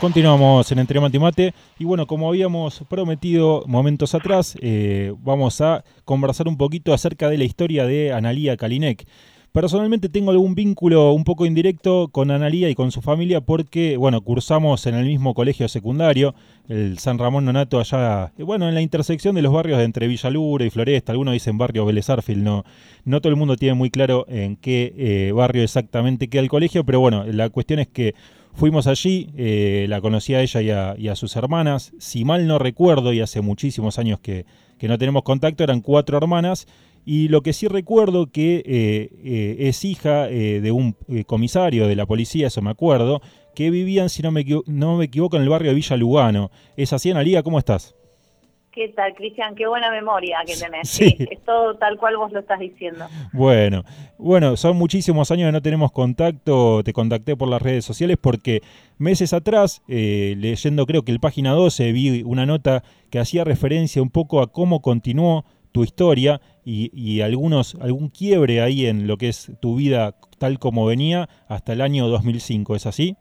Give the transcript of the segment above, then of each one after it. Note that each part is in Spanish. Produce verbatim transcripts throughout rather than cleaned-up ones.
Continuamos en Entre Mate y Mate y bueno, como habíamos prometido momentos atrás, eh, vamos a conversar un poquito acerca de la historia de Analía Kalinek. Personalmente tengo algún vínculo un poco indirecto con Analía y con su familia porque, bueno, cursamos en el mismo colegio secundario, el San Ramón Nonato, allá, bueno, en la intersección de los barrios de entre Villalura y Floresta. Algunos dicen barrio Vélez Arfield, no, no todo el mundo tiene muy claro en qué eh, barrio exactamente queda el colegio, pero bueno, la cuestión es que fuimos allí, eh, la conocí a ella y a, y a sus hermanas. Si mal no recuerdo, y hace muchísimos años que, que no tenemos contacto, eran cuatro hermanas. Y lo que sí recuerdo que eh, eh, es hija eh, de un eh, comisario de la policía, eso me acuerdo, que vivían, si no me, no me equivoco, en el barrio de Villa Lugano. ¿Es así, Analía? ¿Cómo estás? ¿Qué tal, Cristian? Qué buena memoria que tenés. Sí. Sí, es todo tal cual vos lo estás diciendo. Bueno, bueno, son muchísimos años que no tenemos contacto. Te contacté por las redes sociales porque meses atrás, eh, leyendo creo que el Página doce, vi una nota que hacía referencia un poco a cómo continuó tu historia y, y algunos algún quiebre ahí en lo que es tu vida tal como venía hasta el año dos mil cinco, ¿es así?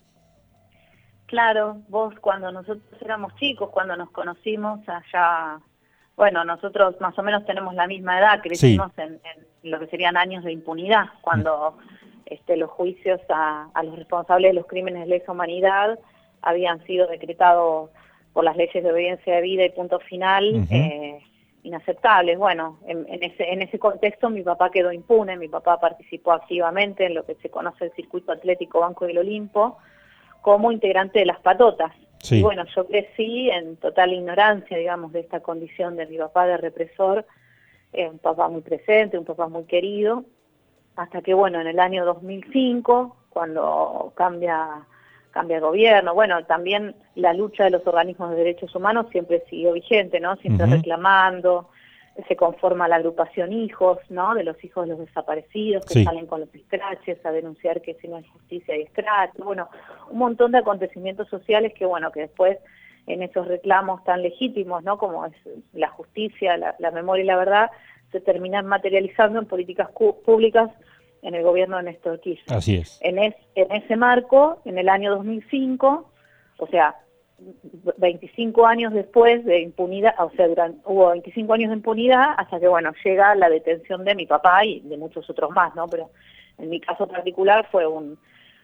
Claro, vos cuando nosotros éramos chicos, cuando nos conocimos allá, bueno, nosotros más o menos tenemos la misma edad, crecimos sí. en, en lo que serían años de impunidad, cuando mm. este, los juicios a, a los responsables de los crímenes de lesa humanidad habían sido decretados por las leyes de obediencia de vida y punto final, uh-huh. eh, inaceptables. Bueno, en, en, ese, en ese contexto mi papá quedó impune, mi papá participó activamente en lo que se conoce el circuito atlético Banco del Olimpo, como integrante de las patotas. Sí. Y bueno, yo crecí en total ignorancia, digamos, de esta condición de mi papá de represor, eh, un papá muy presente, un papá muy querido, hasta que, bueno, en el año dos mil cinco, cuando cambia, cambia el gobierno, bueno, también la lucha de los organismos de derechos humanos siempre siguió vigente, ¿no? Siempre uh-huh. reclamando, se conforma la agrupación Hijos, ¿no? De los hijos de los desaparecidos, que sí. salen con los scratches a denunciar que si no hay justicia hay scratch, bueno, un montón de acontecimientos sociales que, bueno, que después en esos reclamos tan legítimos, ¿no? Como es la justicia, la, la memoria y la verdad, se terminan materializando en políticas públicas en el gobierno de Néstor Kirchner. Así es. En, es, en ese marco, en el año dos mil cinco, o sea, veinticinco años después de impunidad, o sea, durante, hubo veinticinco años de impunidad hasta que, bueno, llega la detención de mi papá y de muchos otros más, ¿no? Pero en mi caso particular fue un,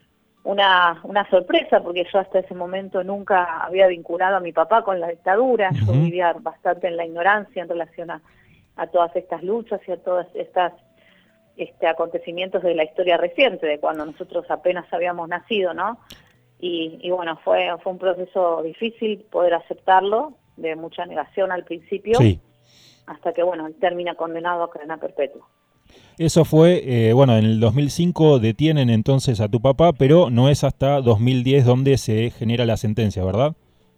una, una sorpresa, porque yo hasta ese momento nunca había vinculado a mi papá con la dictadura. Uh-huh. Yo vivía bastante en la ignorancia en relación a, a todas estas luchas y a todas estas este, acontecimientos de la historia reciente, de cuando nosotros apenas habíamos nacido, ¿no? Y, y bueno, fue, fue un proceso difícil poder aceptarlo, de mucha negación al principio, sí. hasta que, bueno, él termina condenado a cadena perpetua. Eso fue, eh, bueno, en el dos mil cinco detienen entonces a tu papá, pero no es hasta dos mil diez donde se genera la sentencia, ¿verdad?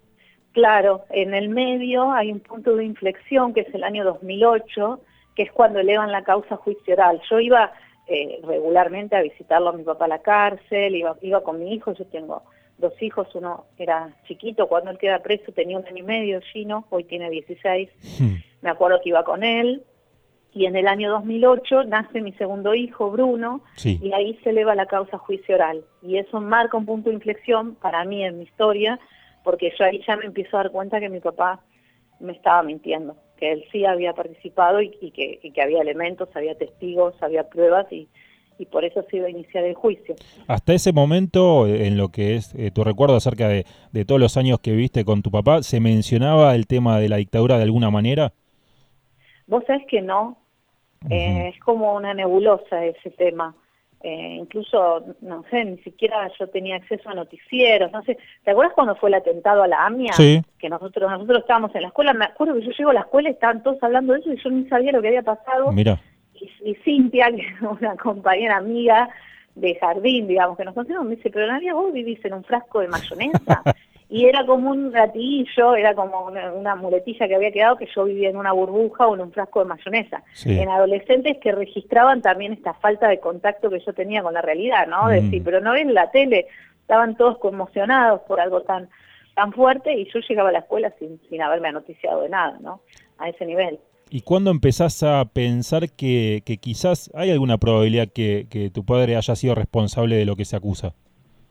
Claro, en el medio hay un punto de inflexión, que es el año dos mil ocho, que es cuando elevan la causa a juicio oral. Yo iba eh, regularmente a visitarlo a mi papá a la cárcel, iba, iba con mi hijo, yo tengo dos hijos, uno era chiquito, cuando él queda preso tenía un año y medio, Gino, hoy tiene dieciséis, hmm. me acuerdo que iba con él, y en el año dos mil ocho nace mi segundo hijo, Bruno, sí. y ahí se eleva la causa a juicio oral, y eso marca un punto de inflexión para mí en mi historia, porque yo ahí ya me empiezo a dar cuenta que mi papá me estaba mintiendo, que él sí había participado y, y, que, y que había elementos, había testigos, había pruebas, y y por eso se iba a iniciar el juicio. Hasta ese momento, en lo que es eh, tu recuerdo acerca de, de todos los años que viviste con tu papá, ¿se mencionaba el tema de la dictadura de alguna manera? Vos sabés que no, uh-huh. eh, es como una nebulosa ese tema. Eh, incluso, no sé, ni siquiera yo tenía acceso a noticieros, no sé. ¿Te acuerdas cuando fue el atentado a la AMIA? Sí. Que nosotros nosotros estábamos en la escuela, me acuerdo que yo llego a la escuela y estaban todos hablando de eso y yo ni sabía lo que había pasado. Mira. Y Cintia, que es una compañera amiga de jardín, digamos, que nos conocemos, me dice, pero Nadia, vos vivís en un frasco de mayonesa. Y era como un gatillo, era como una, una muletilla que había quedado, que yo vivía en una burbuja o en un frasco de mayonesa. Sí. En adolescentes que registraban también esta falta de contacto que yo tenía con la realidad, ¿no? De mm. decir, pero no ven la tele, estaban todos conmocionados por algo tan tan fuerte, y yo llegaba a la escuela sin, sin haberme anoticiado de nada, ¿no? A ese nivel. ¿Y cuándo empezás a pensar que, que quizás hay alguna probabilidad que, que tu padre haya sido responsable de lo que se acusa?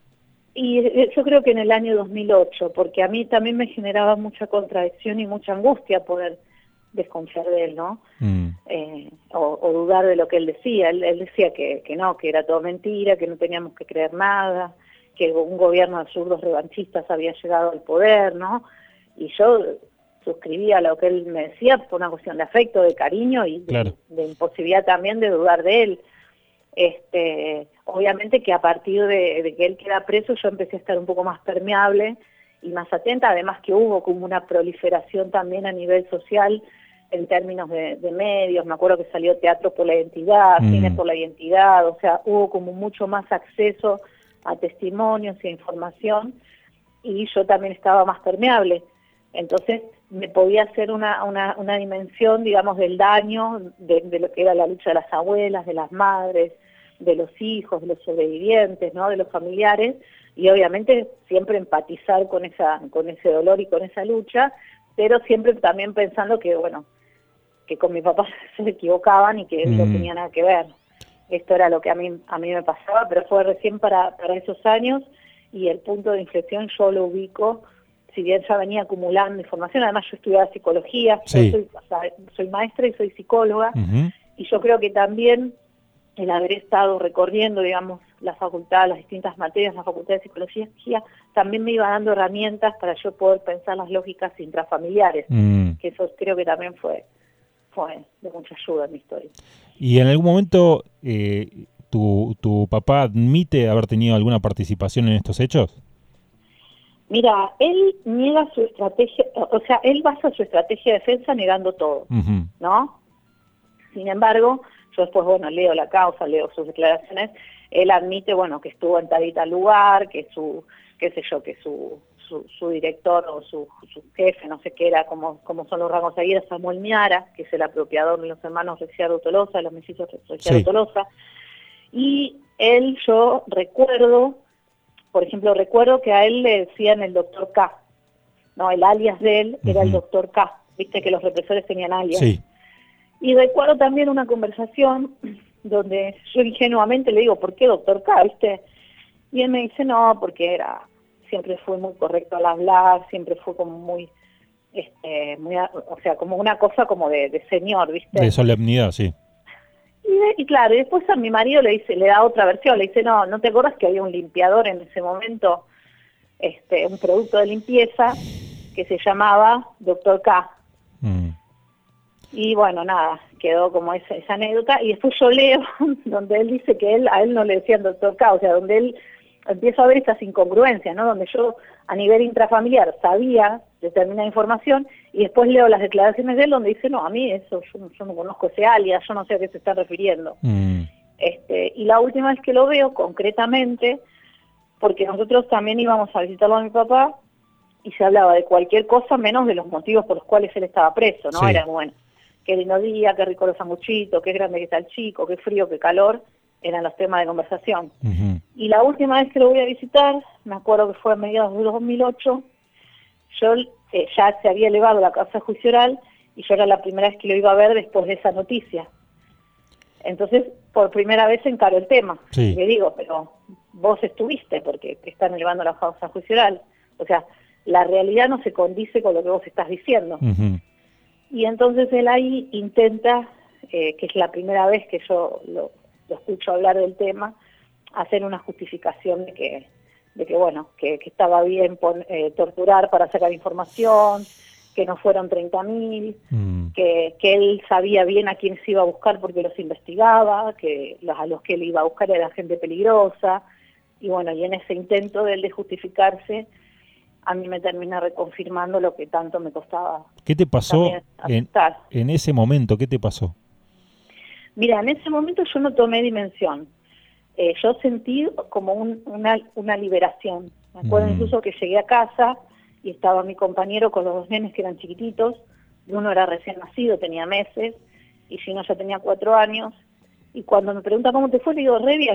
Y yo creo que en el año dos mil ocho, porque a mí también me generaba mucha contradicción y mucha angustia poder desconfiar de él, ¿no? Mm. Eh, o, o dudar de lo que él decía. Él, él decía que, que no, que era todo mentira, que no teníamos que creer nada, que un gobierno de zurdos revanchistas había llegado al poder, ¿no? Y yo suscribía a lo que él me decía por una cuestión de afecto, de cariño y de, claro. de imposibilidad también de dudar de él. Este, obviamente que a partir de, de que él queda preso yo empecé a estar un poco más permeable y más atenta, además que hubo como una proliferación también a nivel social en términos de, de medios. Me acuerdo que salió Teatro por la Identidad, mm. Cine por la Identidad, o sea, hubo como mucho más acceso a testimonios y a información, y yo también estaba más permeable, entonces me podía hacer una, una, una dimensión, digamos, del daño, de, de lo que era la lucha de las abuelas, de las madres, de los hijos, de los sobrevivientes, ¿no?, de los familiares, y obviamente siempre empatizar con esa, con ese dolor y con esa lucha, pero siempre también pensando que, bueno, que con mi papá se equivocaban y que mm. no tenía nada que ver. Esto era lo que a mí a mí me pasaba, pero fue recién para, para esos años, y el punto de inflexión yo lo ubico, si bien ya venía acumulando información. Además yo estudiaba psicología, sí. yo soy, o sea, soy maestra y soy psicóloga, uh-huh. y yo creo que también el haber estado recorriendo, digamos, la facultad, las distintas materias, la facultad de psicología, también me iba dando herramientas para yo poder pensar las lógicas intrafamiliares, mm. que eso creo que también fue, fue de mucha ayuda en mi historia. ¿Y en algún momento eh, tu, tu papá admite haber tenido alguna participación en estos hechos? Mira, él niega su estrategia, o sea, él basa su estrategia de defensa negando todo, uh-huh. ¿no? Sin embargo, yo después, bueno, leo la causa, leo sus declaraciones, él admite, bueno, que estuvo en tal y tal lugar, que su, qué sé yo, que su, su, su director o su, su jefe, no sé qué era, como, como son los rangos ahí, era Samuel Miara, que es el apropiador de los hermanos Ricciardo Tolosa, de los mellizos Ricciardo sí. Tolosa, y él, yo recuerdo, por ejemplo, recuerdo que a él le decían el doctor K, no, el alias de él era uh-huh. el doctor K, viste que los represores tenían alias. Sí. Y recuerdo también una conversación donde yo ingenuamente le digo, ¿por qué doctor K, viste? Y él me dice, no, porque era, siempre fue muy correcto al hablar, siempre fue como muy, este, muy, o sea, como una cosa como de, de señor, viste. De solemnidad, sí. Y, y claro, y después a mi marido le dice, le da otra versión, le dice, no, ¿no te acuerdas que había un limpiador en ese momento, este, un producto de limpieza que se llamaba doctor K? Mm. Y bueno, nada, quedó como esa, esa anécdota, y después yo leo donde él dice que él a él no le decían doctor K, o sea, donde él empieza a ver esas incongruencias, ¿no? Donde yo a nivel intrafamiliar sabía determinada información, y después leo las declaraciones de él donde dice, no, a mí eso, yo, yo no conozco ese alias, yo no sé a qué se está refiriendo. Mm. Este, y la última vez que lo veo concretamente, porque nosotros también íbamos a visitarlo a mi papá, y se hablaba de cualquier cosa menos de los motivos por los cuales él estaba preso, ¿no? Sí. Era bueno, qué lindo día, qué rico los sanguchitos, qué grande que está el chico, qué frío, qué calor, eran los temas de conversación. Uh-huh. Y la última vez que lo voy a visitar, me acuerdo que fue a mediados de dos mil ocho, yo eh, ya se había elevado la causa de juicio oral, y yo era la primera vez que lo iba a ver después de esa noticia. Entonces, por primera vez encaró el tema. Sí. Y le digo, pero vos estuviste, porque te están elevando la causa de juicio oral. O sea, la realidad no se condice con lo que vos estás diciendo. Uh-huh. Y entonces él ahí intenta, eh, que es la primera vez que yo lo, lo escucho hablar del tema, hacer una justificación de que, de que bueno, que, que estaba bien pon, eh, torturar para sacar información, que no fueron treinta mil, mm. que, que él sabía bien a quién se iba a buscar porque los investigaba, que los, a los que él iba a buscar era gente peligrosa, y bueno, y en ese intento de él de justificarse, a mí me termina reconfirmando lo que tanto me costaba. ¿Qué te pasó en, en ese momento? ¿Qué te pasó? Mira, en ese momento yo no tomé dimensión. Eh, yo sentí como un, una, una liberación. Me acuerdo mm. incluso que llegué a casa y estaba mi compañero con los dos nenes que eran chiquititos. Uno era recién nacido, tenía meses, y Gino ya tenía cuatro años. Y cuando me pregunta cómo te fue, le digo, re bien.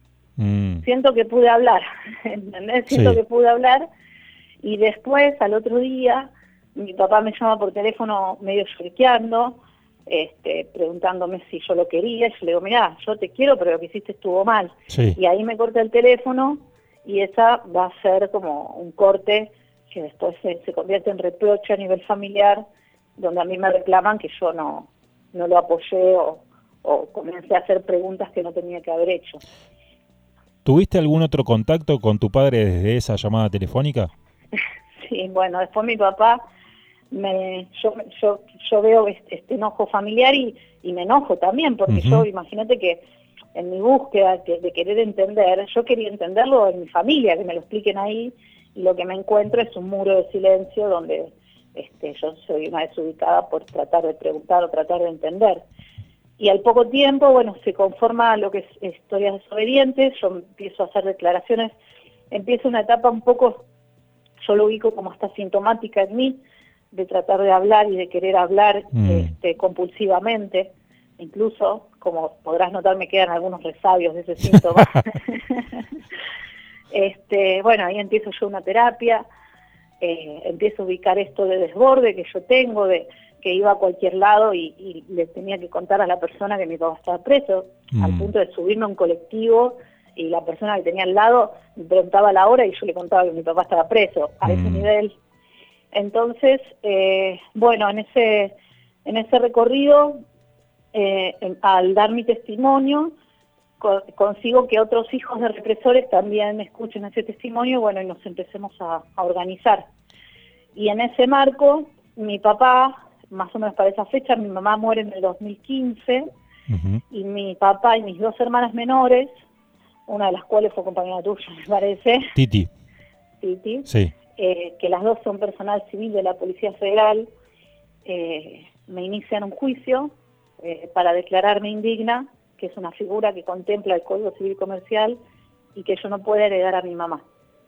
Mm. Siento que pude hablar, ¿entendés? Siento sí. que pude hablar. Y después, al otro día, mi papá me llama por teléfono medio lloriqueando, este, preguntándome si yo lo quería. Y yo le digo, mirá, yo te quiero, pero lo que hiciste estuvo mal. Sí. Y ahí me corta el teléfono y esa va a ser como un corte que después se, se convierte en reproche a nivel familiar, donde a mí me reclaman que yo no, no lo apoyé o, o comencé a hacer preguntas que no tenía que haber hecho. ¿Tuviste algún otro contacto con tu padre desde esa llamada telefónica? Sí, bueno, después mi papá, me, yo, yo, yo veo este, este enojo familiar y, y me enojo también, porque uh-huh. yo, imagínate que en mi búsqueda de, de querer entender, yo quería entenderlo en mi familia, que me lo expliquen ahí, y lo que me encuentro es un muro de silencio donde este, yo soy una desubicada por tratar de preguntar o tratar de entender. Y al poco tiempo, bueno, se conforma lo que es Historias Desobedientes, yo empiezo a hacer declaraciones, empieza una etapa un poco, yo lo ubico como hasta sintomática en mí, de tratar de hablar y de querer hablar mm. este, compulsivamente, incluso, como podrás notar, me quedan algunos resabios de ese síntoma. este, bueno, ahí empiezo yo una terapia, eh, empiezo a ubicar esto de desborde que yo tengo, de que iba a cualquier lado y, y le tenía que contar a la persona que mi papá estaba preso, mm. al punto de subirme a un colectivo y la persona que tenía al lado me preguntaba la hora y yo le contaba que mi papá estaba preso, a mm. ese nivel. Entonces, eh, bueno, en ese, en ese recorrido, eh, en, al dar mi testimonio, co consigo que otros hijos de represores también escuchen ese testimonio, bueno, y nos empecemos a, a organizar. Y en ese marco, mi papá, más o menos para esa fecha, mi mamá muere en el dos mil quince, uh-huh. y mi papá y mis dos hermanas menores, una de las cuales fue compañera tuya, me parece. Titi. Titi. Sí. Eh, que las dos son personal civil de la Policía Federal, eh, me inician un juicio eh, para declararme indigna, que es una figura que contempla el Código Civil Comercial y que yo no puedo heredar a mi mamá.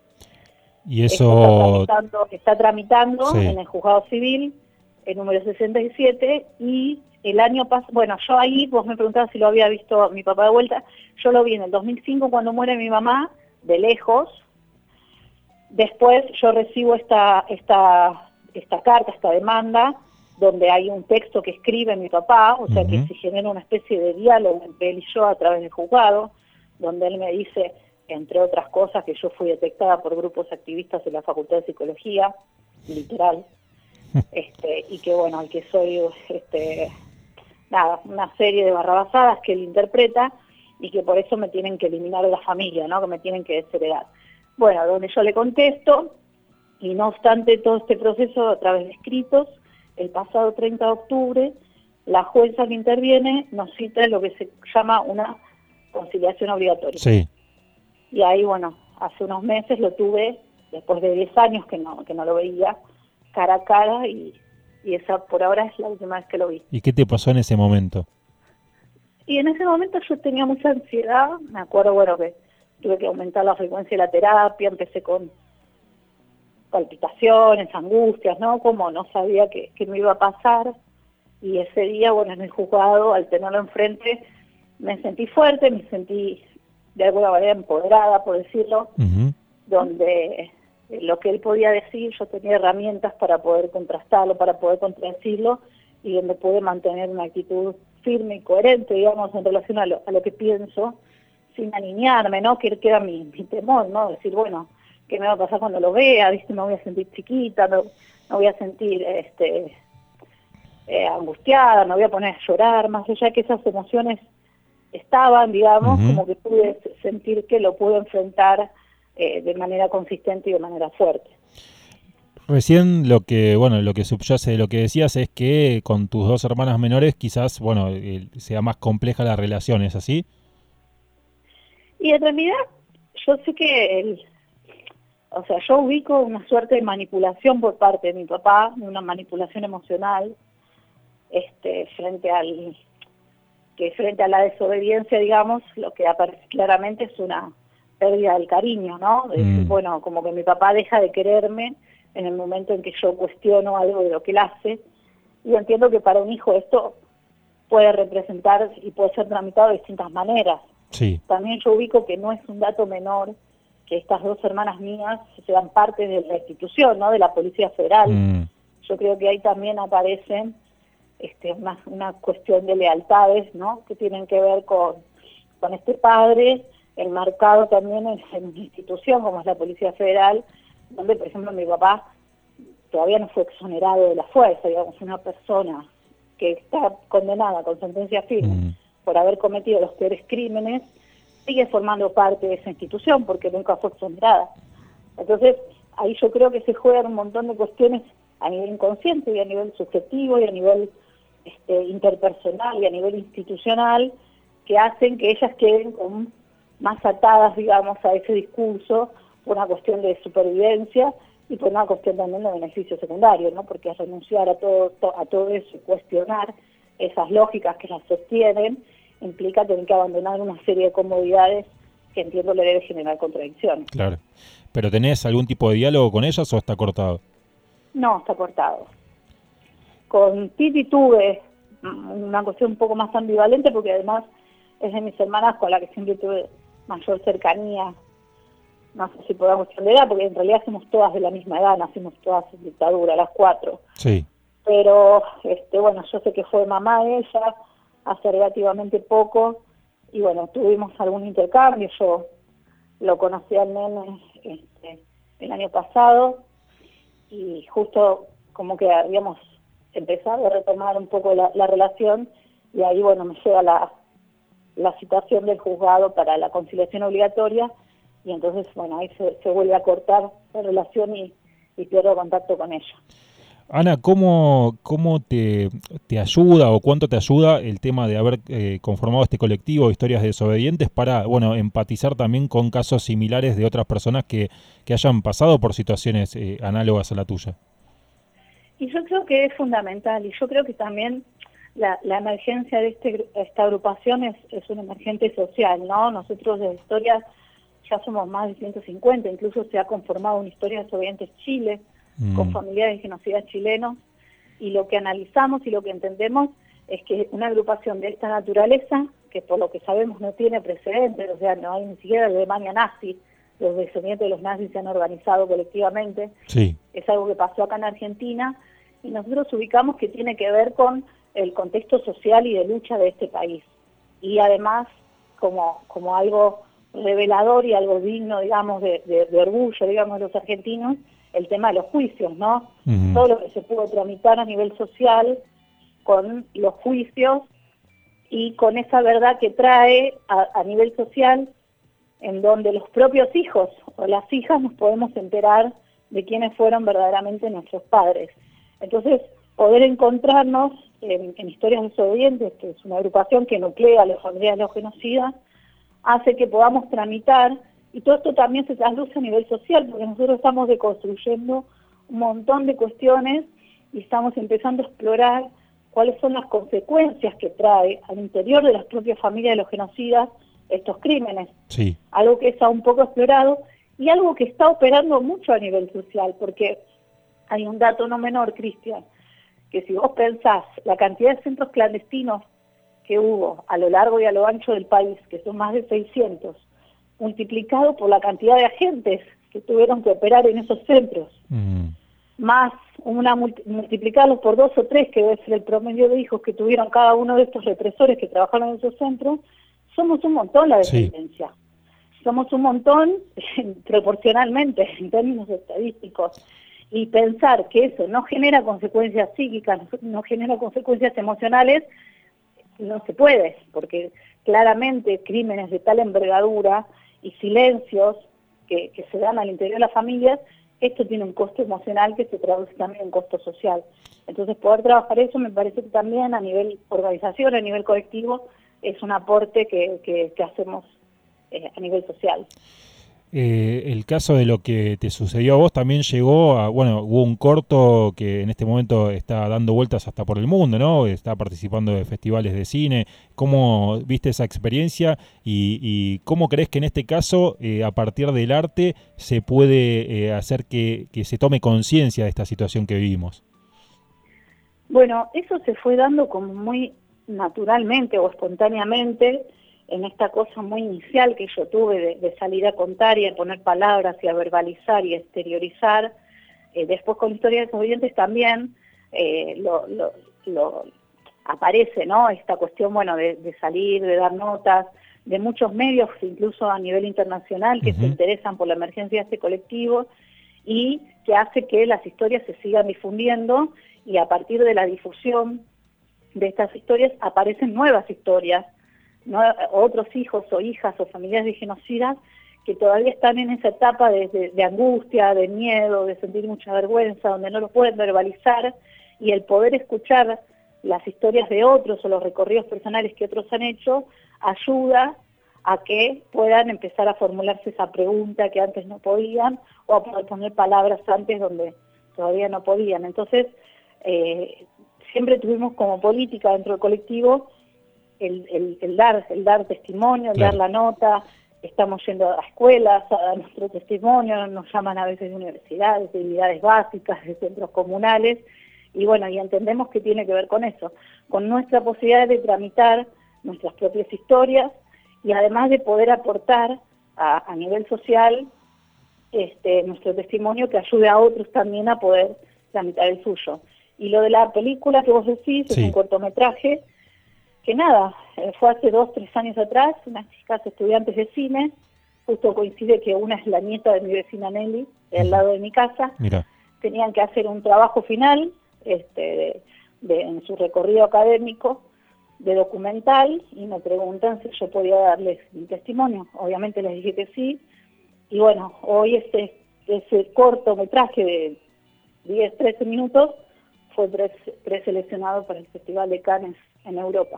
Y eso está tramitando, está tramitando sí. en el Juzgado Civil, el número sesenta y siete, y el año pasado, bueno, yo ahí, vos me preguntabas si lo había visto mi papá de vuelta, yo lo vi en el dos mil cinco cuando muere mi mamá, de lejos. Después yo recibo esta, esta, esta carta, esta demanda, donde hay un texto que escribe mi papá, o sea uh-huh. que se genera una especie de diálogo entre él y yo a través del juzgado, donde él me dice, entre otras cosas, que yo fui detectada por grupos activistas de la Facultad de Psicología, literal, este, y que bueno, que soy este, nada, una serie de barrabasadas que él interpreta, y que por eso me tienen que eliminar de la familia, ¿no? Que me tienen que desheredar. Bueno, donde yo le contesto, y no obstante todo este proceso a través de escritos, el pasado treinta de octubre, la jueza que interviene nos cita lo que se llama una conciliación obligatoria. Sí. Y ahí, bueno, hace unos meses lo tuve, después de diez años que no, que no lo veía, cara a cara, y, y esa por ahora es la última vez que lo vi. ¿Y qué te pasó en ese momento? Y en ese momento yo tenía mucha ansiedad, me acuerdo, bueno, que tuve que aumentar la frecuencia de la terapia, empecé con palpitaciones, angustias, ¿no? Como no sabía qué, qué me iba a pasar. Y ese día, bueno, en el juzgado, al tenerlo enfrente, me sentí fuerte, me sentí de alguna manera empoderada, por decirlo, uh-huh. donde lo que él podía decir, yo tenía herramientas para poder contrastarlo, para poder contradecirlo, y donde pude mantener una actitud firme y coherente, digamos, en relación a lo, a lo que pienso, sin aniñarme, ¿no? Que, que era mi, mi temor, ¿no? Decir, bueno, ¿qué me va a pasar cuando lo vea? ¿Viste? Me voy a sentir chiquita, me, me voy a sentir este, eh, angustiada, me voy a poner a llorar, más allá de que esas emociones estaban, digamos, uh-huh. como que pude sentir que lo pude enfrentar eh, de manera consistente y de manera fuerte. Recién lo que, bueno, lo que subyace de lo que decías es que con tus dos hermanas menores quizás, bueno, eh, sea más compleja la relación, ¿es así? Y en realidad, yo sé que, el, o sea, yo ubico una suerte de manipulación por parte de mi papá, una manipulación emocional, este, frente al, que frente a la desobediencia, digamos, lo que aparece claramente es una pérdida del cariño, ¿no? De decir, mm. bueno, como que mi papá deja de quererme en el momento en que yo cuestiono algo de lo que él hace, y entiendo que para un hijo esto puede representar y puede ser tramitado de distintas maneras. Sí. También yo ubico que no es un dato menor que estas dos hermanas mías sean parte de la institución, ¿no? De la Policía Federal. Mm. Yo creo que ahí también aparecen este, una, una cuestión de lealtades, ¿no? Que tienen que ver con, con este padre enmarcado también en, en una institución como es la Policía Federal, donde, por ejemplo, mi papá todavía no fue exonerado de la fuerza, digamos, una persona que está condenada con sentencia firme mm. por haber cometido los peores crímenes, sigue formando parte de esa institución porque nunca fue exonerada. Entonces, ahí yo creo que se juegan un montón de cuestiones a nivel inconsciente y a nivel subjetivo y a nivel este, interpersonal y a nivel institucional, que hacen que ellas queden como más atadas, digamos, a ese discurso por una cuestión de supervivencia y por una cuestión también de beneficio secundario, ¿no? Porque renunciar a todo, to, a todo eso y cuestionar esas lógicas que las sostienen implica tener que abandonar una serie de comodidades que entiendo le debe generar contradicciones. Claro. ¿Pero tenés algún tipo de diálogo con ellas o está cortado? No, está cortado. Con Titi tuve una cuestión un poco más ambivalente porque además es de mis hermanas con la que siempre tuve mayor cercanía. No sé si por una cuestión de edad, porque en realidad somos todas de la misma edad, nacimos todas en dictadura, las cuatro. Sí. Pero, este, bueno, yo sé que fue mamá de ella hace relativamente poco, y bueno, tuvimos algún intercambio, yo lo conocí al nene este, el año pasado, y justo como que habíamos empezado a retomar un poco la, la relación, y ahí, bueno, me llega la, la citación del juzgado para la conciliación obligatoria, y entonces, bueno, ahí se, se vuelve a cortar la relación y, y pierdo contacto con ella. Ana, ¿cómo, cómo te, te ayuda o cuánto te ayuda el tema de haber eh, conformado este colectivo de Historias de Desobedientes para, bueno, empatizar también con casos similares de otras personas que, que hayan pasado por situaciones eh, análogas a la tuya? Y yo creo que es fundamental, y yo creo que también la, la emergencia de este, esta agrupación es, es una emergente social, ¿no? Nosotros de Historias ya somos más de ciento cincuenta, incluso se ha conformado una Historia de Desobedientes Chile, mm. con familiares de genocidas chilenos, y lo que analizamos y lo que entendemos es que una agrupación de esta naturaleza, que por lo que sabemos no tiene precedentes, o sea, no hay ni siquiera la Alemania nazi, los descendientes de los nazis se han organizado colectivamente, sí. Es algo que pasó acá en Argentina, y nosotros ubicamos que tiene que ver con el contexto social y de lucha de este país, y además como, como algo revelador y algo digno, digamos, de, de, de orgullo, digamos, de los argentinos, el tema de los juicios, ¿no? Uh-huh. Todo lo que se pudo tramitar a nivel social con los juicios y con esa verdad que trae a, a nivel social, en donde los propios hijos o las hijas nos podemos enterar de quiénes fueron verdaderamente nuestros padres. Entonces, poder encontrarnos en, en Historias Desobedientes, que es una agrupación que nuclea a los familiares de los genocidas, hace que podamos tramitar, y todo esto también se trasluce a nivel social, porque nosotros estamos deconstruyendo un montón de cuestiones y estamos empezando a explorar cuáles son las consecuencias que trae al interior de las propias familias de los genocidas estos crímenes. Sí. Algo que está un poco explorado y algo que está operando mucho a nivel social, porque hay un dato no menor, Cristian, que si vos pensás la cantidad de centros clandestinos que hubo a lo largo y a lo ancho del país, que son más de seiscientos, multiplicado por la cantidad de agentes que tuvieron que operar en esos centros, mm. más una multiplicarlos por dos o tres, que debe ser el promedio de hijos que tuvieron cada uno de estos represores que trabajaron en esos centros, somos un montón la descendencia. Sí. Somos un montón proporcionalmente, en términos estadísticos. Y pensar que eso no genera consecuencias psíquicas, no genera consecuencias emocionales, no se puede, porque claramente crímenes de tal envergadura y silencios que, que se dan al interior de las familias, esto tiene un costo emocional que se traduce también en costo social. Entonces poder trabajar eso me parece que también a nivel organización, a nivel colectivo, es un aporte que, que, que hacemos eh, a nivel social. Eh, el caso de lo que te sucedió a vos también llegó a, bueno, hubo un corto que en este momento está dando vueltas hasta por el mundo, ¿no? Está participando de festivales de cine. ¿Cómo viste esa experiencia y, y cómo crees que en este caso, eh, a partir del arte, se puede eh, hacer que, que se tome conciencia de esta situación que vivimos? Bueno, eso se fue dando como muy naturalmente o espontáneamente, en esta cosa muy inicial que yo tuve de, de salir a contar y a poner palabras y a verbalizar y a exteriorizar. Eh, después con Historias Desobedientes también eh, lo, lo, lo aparece, ¿no? Esta cuestión, bueno, de, de salir, de dar notas. de muchos medios, incluso a nivel internacional, que uh-huh. se interesan por la emergencia de este colectivo y que hace que las historias se sigan difundiendo y a partir de la difusión de estas historias aparecen nuevas historias, ¿no? Otros hijos o hijas o familiares de genocidas que todavía están en esa etapa de, de, de angustia, de miedo, de sentir mucha vergüenza, donde no lo pueden verbalizar, y el poder escuchar las historias de otros o los recorridos personales que otros han hecho ayuda a que puedan empezar a formularse esa pregunta que antes no podían, o a poder poner palabras antes donde todavía no podían. Entonces, eh, siempre tuvimos como política dentro del colectivo el, el, el dar el dar testimonio, el claro. dar la nota. Estamos yendo a escuelas a dar nuestro testimonio, nos llaman a veces de universidades, de unidades básicas, de centros comunales, y bueno, y entendemos que tiene que ver con eso, con nuestra posibilidad de tramitar nuestras propias historias y además de poder aportar a, a nivel social este, nuestro testimonio que ayude a otros también a poder tramitar el suyo. Y lo de la película que vos decís, sí. es un cortometraje, que nada, fue hace dos, tres años atrás, unas chicas estudiantes de cine, justo coincide que una es la nieta de mi vecina Nelly, de al lado de mi casa. Mira. Tenían que hacer un trabajo final este, de, de, en su recorrido académico, de documental, y me preguntan si yo podía darles mi testimonio. Obviamente les dije que sí, y bueno, hoy ese, ese cortometraje de diez, trece minutos fue preseleccionado para el Festival de Cannes en Europa.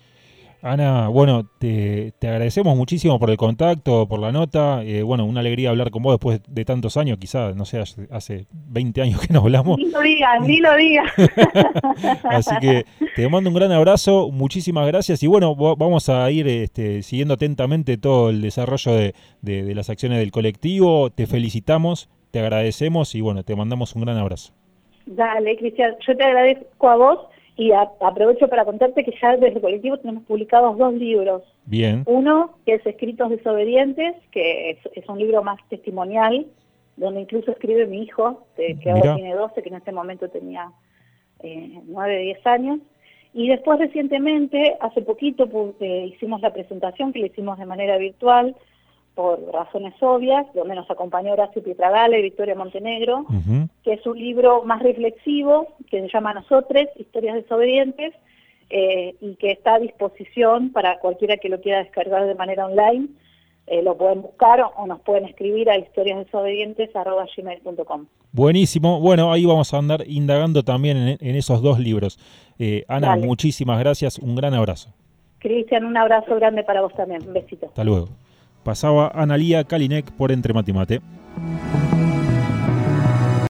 Ana, bueno, te, te agradecemos muchísimo por el contacto, por la nota. Eh, bueno, una alegría hablar con vos después de tantos años, quizás, no sé, hace, hace veinte años que nos hablamos. Ni lo digas, ni lo digas. Así que te mando un gran abrazo, muchísimas gracias. Y bueno, vamos a ir este, siguiendo atentamente todo el desarrollo de, de, de las acciones del colectivo. Te felicitamos, te agradecemos y bueno, te mandamos un gran abrazo. Dale, Cristian, yo te agradezco a vos. Y a, aprovecho para contarte que ya desde el colectivo tenemos publicados dos libros. Bien. Uno, que es Escritos Desobedientes, que es, es un libro más testimonial, donde incluso escribe mi hijo, que, que ahora tiene doce, que en este momento tenía eh, nueve, diez años. Y después recientemente, hace poquito, pues, eh, hicimos la presentación, que la hicimos de manera virtual, por razones obvias, donde nos acompañó Horacio Pietragala y Victoria Montenegro, uh-huh. que es un libro más reflexivo, que se llama Nosotres, Historias Desobedientes, eh, y que está a disposición para cualquiera que lo quiera descargar de manera online. Eh, lo pueden buscar o, o nos pueden escribir a historiasdesobedientes arroba gmail punto com. Buenísimo. Bueno, ahí vamos a andar indagando también en, en esos dos libros. Eh, Ana, Dale. Muchísimas gracias. Un gran abrazo. Cristian, un abrazo grande para vos también. Un besito. Hasta luego. Pasaba Analía Kalinek por Entre Mate y Mate.